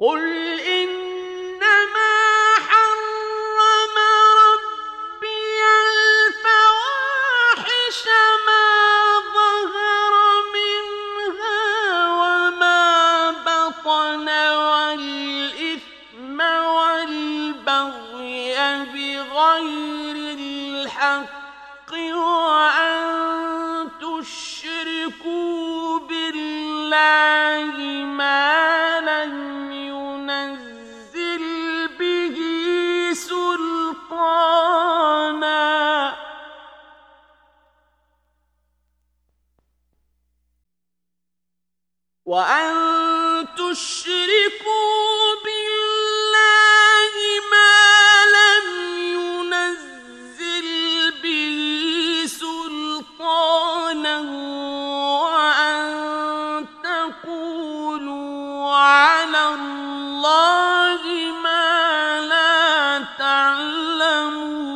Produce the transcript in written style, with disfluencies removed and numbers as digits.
قل إنما حرم ربي الفواحش ما ظهر منها وما بطن والإثم والبغي بغير الحق وأن تشركوا بالله ما لم ينزل به سلطانا وأن تشركوا بالله ما لم ينزل به سلطانا وأن تقولوا على الله ما لا تعلمون